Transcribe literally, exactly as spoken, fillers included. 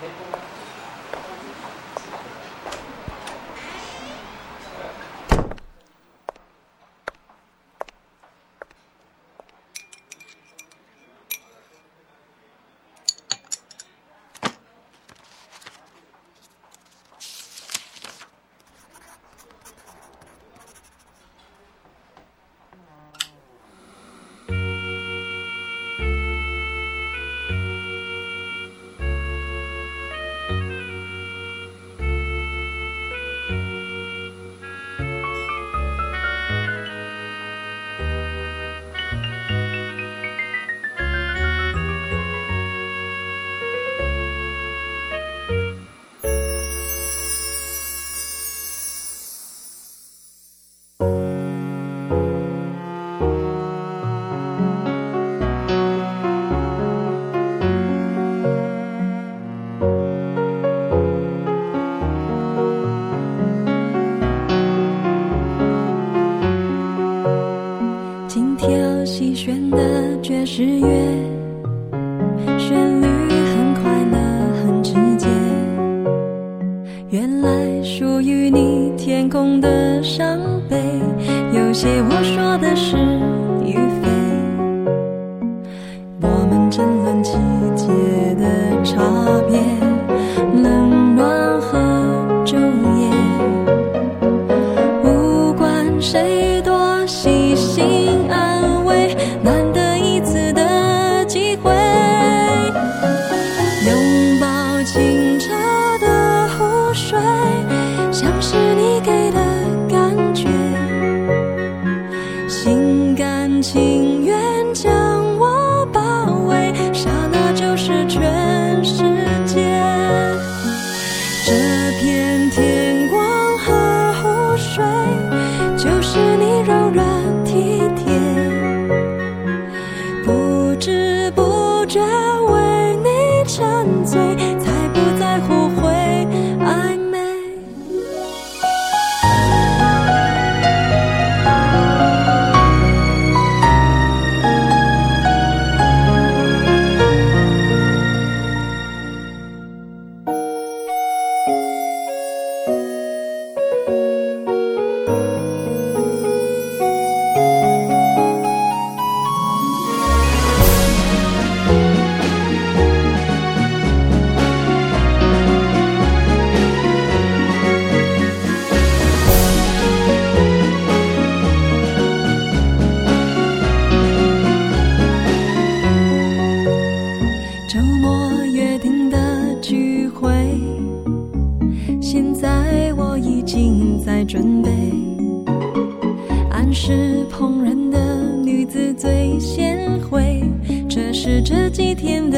爵士乐，旋律很快乐，很直接。原来属于你天空的伤悲，有些我说的是与非。我们争论季节的差别，冷暖和昼夜，无关谁多细心安慰，难得一次的机会，拥抱清澈的湖水，像是你给的感觉，心甘情愿将我包围，刹那就是全世界。这片天光和湖水，就是你柔软体贴，不知不觉为你沉醉，才不在乎会暧昧。周末约定的聚会，现在我已经在准备，按时烹饪的女子最贤惠，这是这几天